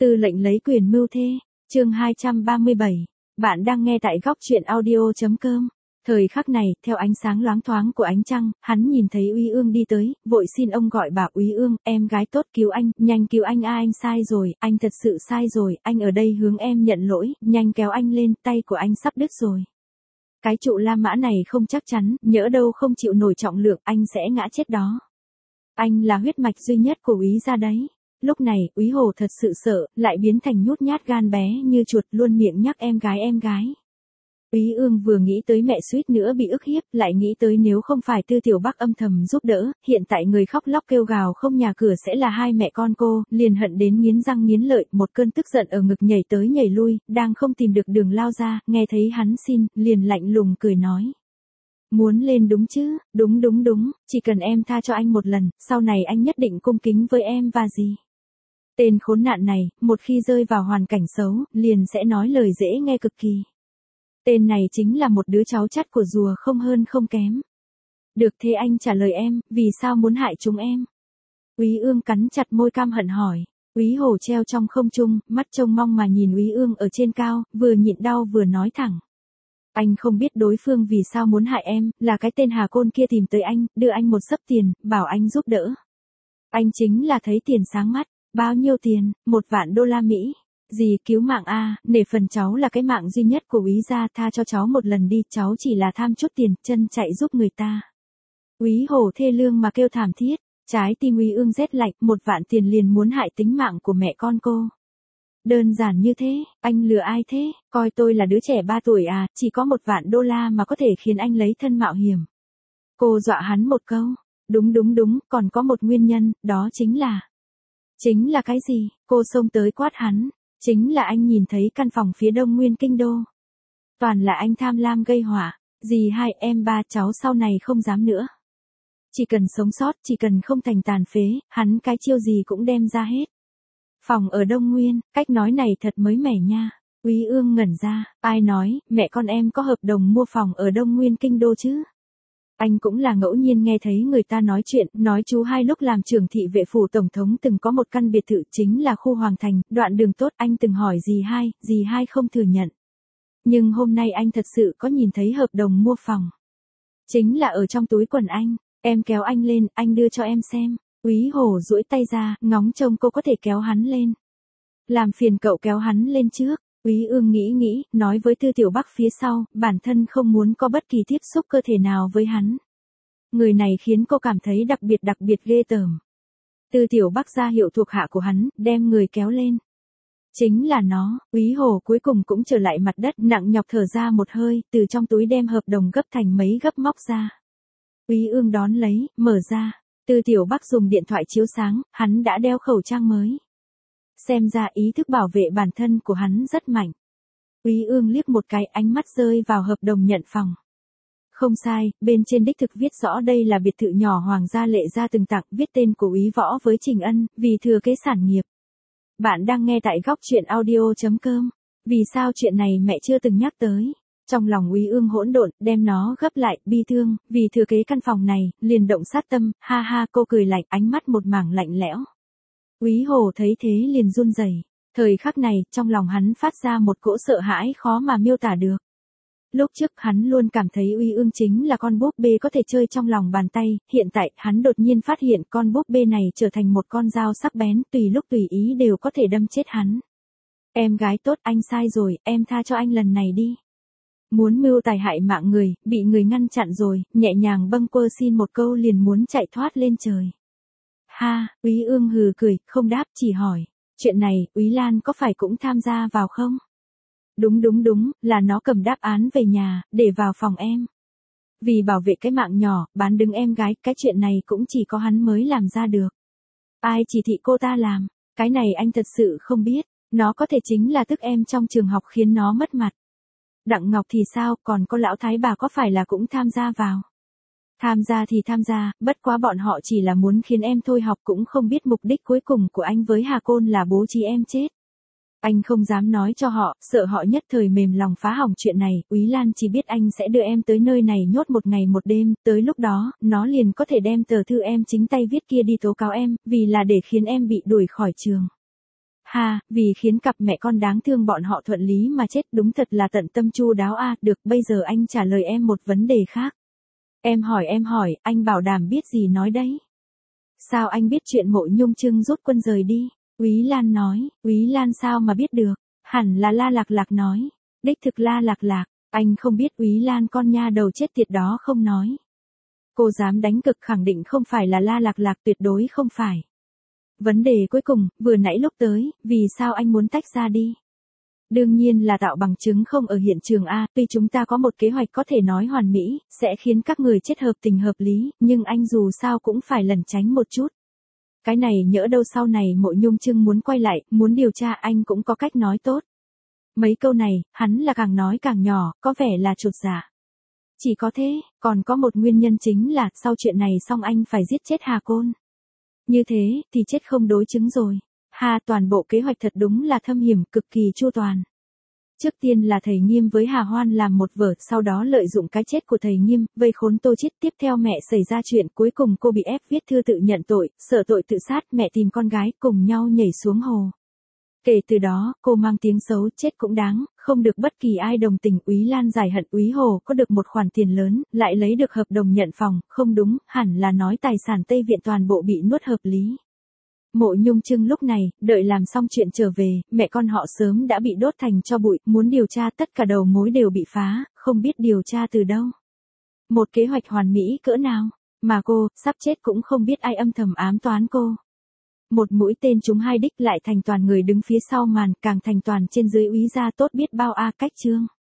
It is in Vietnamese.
Tư lệnh lấy quyền mưu thê, chương 237. Bạn đang nghe tại góc truyện audio.com. Thời khắc này, theo ánh sáng loáng thoáng của ánh trăng, hắn nhìn thấy Úy Ương đi tới, vội xin ông gọi bảo Úy Ương, em gái tốt cứu anh, nhanh cứu anh a, anh sai rồi, anh thật sự sai rồi, anh ở đây hướng em nhận lỗi, nhanh kéo anh lên, tay của anh sắp đứt rồi. Cái trụ La Mã này không chắc chắn, nhỡ đâu không chịu nổi trọng lượng, anh sẽ ngã chết đó. Anh là huyết mạch duy nhất của Úy gia đấy. Lúc này, Úy Hồ thật sự sợ, lại biến thành nhút nhát gan bé như chuột, luôn miệng nhắc em gái em gái. Úy Ương vừa nghĩ tới mẹ suýt nữa bị ức hiếp, lại nghĩ tới nếu không phải Tư Tiểu Bắc âm thầm giúp đỡ, hiện tại người khóc lóc kêu gào không nhà cửa sẽ là hai mẹ con cô, liền hận đến nghiến răng nghiến lợi, một cơn tức giận ở ngực nhảy tới nhảy lui, đang không tìm được đường lao ra, nghe thấy hắn xin, liền lạnh lùng cười nói. Muốn lên đúng chứ, đúng, chỉ cần em tha cho anh một lần, sau này anh nhất định cung kính với em và gì. Tên khốn nạn này, một khi rơi vào hoàn cảnh xấu, liền sẽ nói lời dễ nghe cực kỳ. Tên này chính là một đứa cháu chắt của rùa không hơn không kém. Được thế anh trả lời em, vì sao muốn hại chúng em? Úy Ương cắn chặt môi căm hận hỏi. Úy Hồ treo trong không trung, mắt trông mong mà nhìn Úy Ương ở trên cao, vừa nhịn đau vừa nói thẳng. Anh không biết đối phương vì sao muốn hại em, là cái tên Hà Côn kia tìm tới anh, đưa anh một xấp tiền, bảo anh giúp đỡ. Anh chính là thấy tiền sáng mắt. Bao nhiêu tiền? 1 vạn đô la Mỹ. Gì cứu mạng a, nể phần cháu là cái mạng duy nhất của Úy gia, tha cho cháu một lần đi, cháu chỉ là tham chút tiền, chân chạy giúp người ta. Úy Hồ thê lương mà kêu thảm thiết, trái tim Úy Ương rét lạnh, 1 vạn tiền liền muốn hại tính mạng của mẹ con cô. Đơn giản như thế, anh lừa ai thế, coi tôi là đứa trẻ 3 tuổi à, chỉ có 1 vạn đô la mà có thể khiến anh lấy thân mạo hiểm. Cô dọa hắn một câu, đúng, còn có một nguyên nhân, đó chính là cái gì? Cô xông tới quát hắn. Chính là anh nhìn thấy căn phòng phía đông nguyên kinh đô. Toàn là anh tham lam gây họa. Dì hai em ba cháu sau này không dám nữa. Chỉ cần sống sót, chỉ cần không thành tàn phế, hắn cái chiêu gì cũng đem ra hết. Phòng ở Đông Nguyên, cách nói này thật mới mẻ nha. Úy Ương ngẩn ra, ai nói, mẹ con em có hợp đồng mua phòng ở Đông Nguyên kinh đô chứ? Anh cũng là ngẫu nhiên nghe thấy người ta nói chuyện, nói chú hai lúc làm trưởng thị vệ phủ tổng thống từng có một căn biệt thự chính là khu Hoàng Thành, đoạn đường tốt, anh từng hỏi dì hai không thừa nhận. Nhưng hôm nay anh thật sự có nhìn thấy hợp đồng mua phòng. Chính là ở trong túi quần anh, em kéo anh lên, anh đưa cho em xem. Úy Hồ duỗi tay ra, ngóng trông cô có thể kéo hắn lên. Làm phiền cậu kéo hắn lên trước. Úy Ương nghĩ, nói với Tư Tiểu Bắc phía sau, bản thân không muốn có bất kỳ tiếp xúc cơ thể nào với hắn. Người này khiến cô cảm thấy đặc biệt ghê tởm. Tư Tiểu Bắc ra hiệu thuộc hạ của hắn, đem người kéo lên. Chính là nó, Úy Hồ cuối cùng cũng trở lại mặt đất, nặng nhọc thở ra một hơi, từ trong túi đem hợp đồng gấp thành mấy gấp móc ra. Úy Ương đón lấy, mở ra. Tư Tiểu Bắc dùng điện thoại chiếu sáng, hắn đã đeo khẩu trang mới. Xem ra ý thức bảo vệ bản thân của hắn rất mạnh. Úy Ương liếc một cái, ánh mắt rơi vào hợp đồng nhận phòng. Không sai, bên trên đích thực viết rõ đây là biệt thự nhỏ Hoàng gia Lệ gia từng tặng, viết tên của Úy Võ với Trình Ân, vì thừa kế sản nghiệp. Bạn đang nghe tại góc truyện audio.com. Vì sao chuyện này mẹ chưa từng nhắc tới? Trong lòng Úy Ương hỗn độn, đem nó gấp lại, bi thương, vì thừa kế căn phòng này, liền động sát tâm, ha cô cười lạnh, ánh mắt một mảng lạnh lẽo. Úy Hồ thấy thế liền run rẩy. Thời khắc này, trong lòng hắn phát ra một cỗ sợ hãi khó mà miêu tả được. Lúc trước hắn luôn cảm thấy Úy Ương chính là con búp bê có thể chơi trong lòng bàn tay, hiện tại hắn đột nhiên phát hiện con búp bê này trở thành một con dao sắc bén, tùy lúc tùy ý đều có thể đâm chết hắn. Em gái tốt, anh sai rồi, em tha cho anh lần này đi. Muốn mưu tài hại mạng người, bị người ngăn chặn rồi, nhẹ nhàng bâng quơ xin một câu liền muốn chạy thoát lên trời. Ha, Úy Ương hừ cười, không đáp, chỉ hỏi, chuyện này, Úy Lan có phải cũng tham gia vào không? Đúng, là nó cầm đáp án về nhà, để vào phòng em. Vì bảo vệ cái mạng nhỏ, bán đứng em gái, cái chuyện này cũng chỉ có hắn mới làm ra được. Ai chỉ thị cô ta làm, cái này anh thật sự không biết, nó có thể chính là tức em trong trường học khiến nó mất mặt. Đặng Ngọc thì sao, còn có lão thái bà có phải là cũng tham gia vào? Tham gia thì tham gia, bất quá bọn họ chỉ là muốn khiến em thôi học, cũng không biết mục đích cuối cùng của anh với Hà Côn là bố trí em chết. Anh không dám nói cho họ, sợ họ nhất thời mềm lòng phá hỏng chuyện này, Úy Lan chỉ biết anh sẽ đưa em tới nơi này nhốt 1 ngày 1 đêm, tới lúc đó, nó liền có thể đem tờ thư em chính tay viết kia đi tố cáo em, vì là để khiến em bị đuổi khỏi trường. Ha, vì khiến cặp mẹ con đáng thương bọn họ thuận lý mà chết, đúng thật là tận tâm chu đáo a. Được, bây giờ anh trả lời em một vấn đề khác. Em hỏi, anh bảo đảm biết gì nói đấy. Sao anh biết chuyện Mộ Nhung Trưng rút quân rời đi? Úy Lan nói. Úy Lan sao mà biết được? Hẳn là La Lạc Lạc nói. Đích thực La Lạc Lạc, anh không biết Úy Lan con nha đầu chết tiệt đó không nói. Cô dám đánh cực khẳng định không phải là La Lạc Lạc, tuyệt đối không phải. Vấn đề cuối cùng, vừa nãy lúc tới, vì sao anh muốn tách ra đi? Đương nhiên là tạo bằng chứng không ở hiện trường a. Tuy chúng ta có một kế hoạch có thể nói hoàn mỹ, sẽ khiến các người chết hợp tình hợp lý, nhưng anh dù sao cũng phải lẩn tránh một chút. Cái này nhỡ đâu sau này Mộ Nhung Trưng muốn quay lại, muốn điều tra, anh cũng có cách nói tốt. Mấy câu này, hắn là càng nói càng nhỏ, có vẻ là chột dạ. Chỉ có thế, còn có một nguyên nhân chính là, sau chuyện này xong anh phải giết chết Hà Côn. Như thế, thì chết không đối chứng rồi. Ha, toàn bộ kế hoạch thật đúng là thâm hiểm, cực kỳ chu toàn. Trước tiên là thầy Nghiêm với Hà Hoan làm một vở, sau đó lợi dụng cái chết của thầy Nghiêm, vây khốn Tô Chiết, tiếp theo mẹ xảy ra chuyện, cuối cùng cô bị ép viết thư tự nhận tội, sợ tội tự sát, mẹ tìm con gái, cùng nhau nhảy xuống hồ. Kể từ đó, cô mang tiếng xấu, chết cũng đáng, không được bất kỳ ai đồng tình. Úy Lan giải hận Úy Hồ có được một khoản tiền lớn, lại lấy được hợp đồng nhận phòng, không đúng, hẳn là nói tài sản Tây Viện toàn bộ bị nuốt hợp lý. Mộ Nhung Trưng lúc này, đợi làm xong chuyện trở về, mẹ con họ sớm đã bị đốt thành tro bụi, muốn điều tra tất cả đầu mối đều bị phá, không biết điều tra từ đâu. Một kế hoạch hoàn mỹ cỡ nào, mà cô, sắp chết cũng không biết ai âm thầm ám toán cô. Một mũi tên trúng hai đích, lại thành toàn người đứng phía sau màn, càng thành toàn trên dưới úy gia tốt biết bao a. Cách chương